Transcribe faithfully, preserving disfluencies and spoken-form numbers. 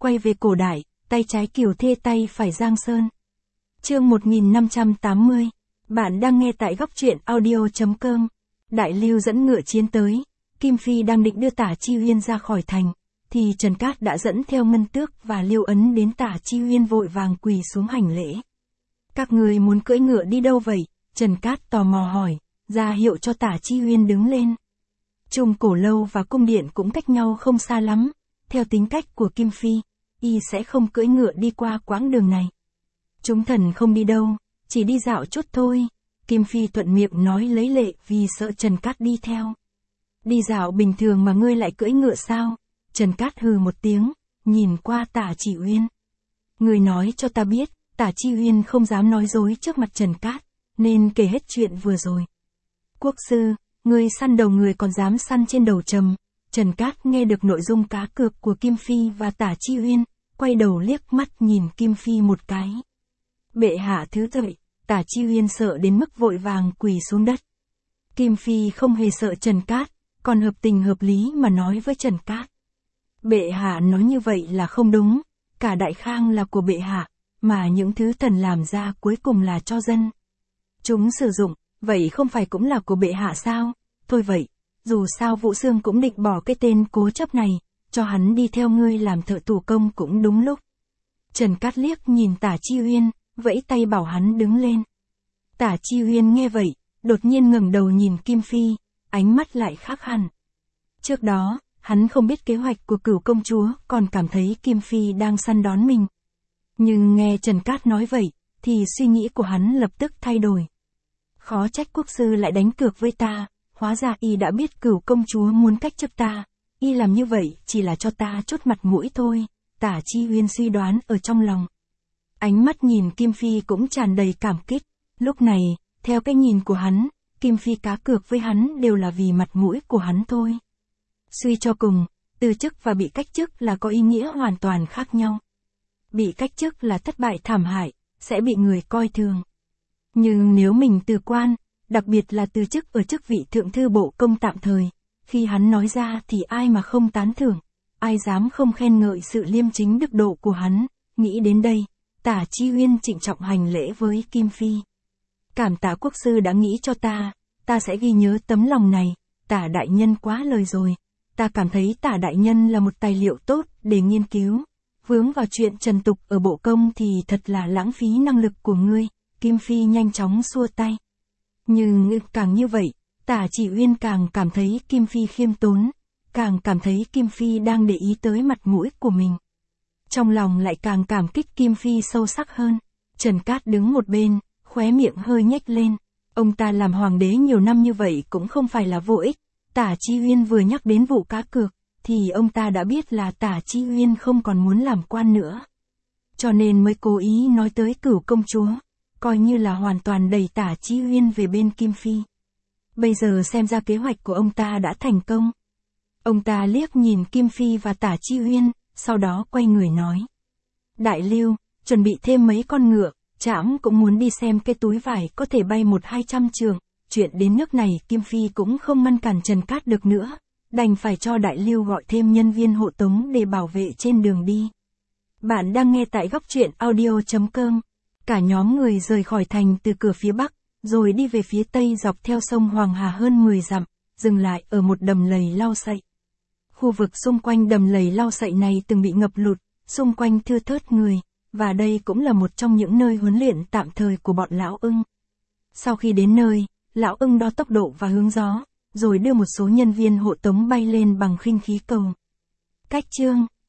quay về cổ đại, tay trái Kiều Thê tay phải Giang Sơn. Chương một nghìn năm trăm tám mươi. Bạn đang nghe tại góc truyện audio chấm com. Đại Lưu dẫn ngựa chiến tới, Kim Phi đang định đưa Tả Chi Uyên ra khỏi thành, thì Trần Cát đã dẫn theo Ngân Tước và Liêu Ấn đến. Tả Chi Uyên vội vàng quỳ xuống hành lễ. Các người muốn cưỡi ngựa đi đâu vậy? Trần Cát tò mò hỏi, ra hiệu cho Tả Chi Uyên đứng lên. Trung Cổ Lâu và cung điện cũng cách nhau không xa lắm, theo tính cách của Kim Phi, y sẽ không cưỡi ngựa đi qua quãng đường này. Chúng thần không đi đâu, chỉ đi dạo chút thôi, Kim Phi thuận miệng nói lấy lệ vì sợ Trần Cát đi theo. Đi dạo bình thường mà ngươi lại cưỡi ngựa sao? Trần Cát hừ một tiếng, nhìn qua Tả Chỉ Uyên. Ngươi nói cho ta biết, Tả Chi Uyên không dám nói dối trước mặt Trần Cát, nên kể hết chuyện vừa rồi. Quốc sư, ngươi săn đầu người còn dám săn trên đầu trầm. Trần Cát nghe được nội dung cá cược của Kim Phi và Tả Chi Uyên, quay đầu liếc mắt nhìn Kim Phi một cái. Bệ hạ thứ tội. Tả Chi Uyên sợ đến mức vội vàng quỳ xuống đất. Kim Phi không hề sợ Trần Cát, còn hợp tình hợp lý mà nói với Trần Cát. Bệ hạ nói như vậy là không đúng, cả Đại Khang là của bệ hạ, mà những thứ thần làm ra cuối cùng là cho dân. Chúng sử dụng, vậy không phải cũng là của bệ hạ sao? Thôi vậy, dù sao Vũ Xương cũng định bỏ cái tên cố chấp này, cho hắn đi theo ngươi làm thợ thủ công cũng đúng lúc. Trần Cát liếc nhìn Tả Chi Uyên, vẫy tay bảo hắn đứng lên. Tả Chi Uyên nghe vậy, đột nhiên ngẩng đầu nhìn Kim Phi, ánh mắt lại khác hẳn. Trước đó, hắn không biết kế hoạch của Cửu công chúa, còn cảm thấy Kim Phi đang săn đón mình. Nhưng nghe Trần Cát nói vậy, thì suy nghĩ của hắn lập tức thay đổi. Khó trách quốc sư lại đánh cược với ta, hóa ra y đã biết Cửu công chúa muốn cách chức ta, y làm như vậy chỉ là cho ta chút mặt mũi thôi, Tả Chi Uyên suy đoán ở trong lòng. Ánh mắt nhìn Kim Phi cũng tràn đầy cảm kích, lúc này, theo cái nhìn của hắn, Kim Phi cá cược với hắn đều là vì mặt mũi của hắn thôi. Suy cho cùng, từ chức và bị cách chức là có ý nghĩa hoàn toàn khác nhau. Bị cách chức là thất bại thảm hại, sẽ bị người coi thường. Nhưng nếu mình từ quan, đặc biệt là từ chức ở chức vị thượng thư bộ công tạm thời, khi hắn nói ra thì ai mà không tán thưởng, ai dám không khen ngợi sự liêm chính đức độ của hắn. Nghĩ đến đây, Tả Chi Uyên trịnh trọng hành lễ với Kim Phi. Cảm tạ quốc sư đã nghĩ cho ta, ta sẽ ghi nhớ tấm lòng này, Tả đại nhân quá lời rồi. Ta cảm thấy Tả đại nhân là một tài liệu tốt để nghiên cứu. Vướng vào chuyện trần tục ở bộ công thì thật là lãng phí năng lực của ngươi. Kim Phi nhanh chóng xua tay. Nhưng càng như vậy, Tả Chỉ Uyên càng cảm thấy Kim Phi khiêm tốn, càng cảm thấy Kim Phi đang để ý tới mặt mũi của mình. Trong lòng lại càng cảm kích Kim Phi sâu sắc hơn. Trần Cát đứng một bên, khóe miệng hơi nhếch lên. Ông ta làm hoàng đế nhiều năm như vậy cũng không phải là vô ích. Tả Chi Uyên vừa nhắc đến vụ cá cược, thì ông ta đã biết là Tả Chi Uyên không còn muốn làm quan nữa. Cho nên mới cố ý nói tới Cửu công chúa, coi như là hoàn toàn đẩy Tả Chi Uyên về bên Kim Phi. Bây giờ xem ra kế hoạch của ông ta đã thành công. Ông ta liếc nhìn Kim Phi và Tả Chi Uyên, sau đó quay người nói. Đại Lưu, chuẩn bị thêm mấy con ngựa, trẫm cũng muốn đi xem cái túi vải có thể bay một hai trăm trượng. Chuyện đến nước này Kim Phi cũng không ngăn cản Trần Cát được nữa, đành phải cho Đại Lưu gọi thêm nhân viên hộ tống để bảo vệ trên đường đi. Bạn đang nghe tại góc truyện audio chấm com. Cả nhóm người rời khỏi thành từ cửa phía bắc, rồi đi về phía tây dọc theo sông Hoàng Hà hơn mười dặm, dừng lại ở một đầm lầy lau sậy. Khu vực xung quanh đầm lầy lau sậy này từng bị ngập lụt, xung quanh thưa thớt người, và đây cũng là một trong những nơi huấn luyện tạm thời của bọn lão ưng. Sau khi đến nơi, lão ưng đo tốc độ và hướng gió, rồi đưa một số nhân viên hộ tống bay lên bằng khinh khí cầu. Cách chương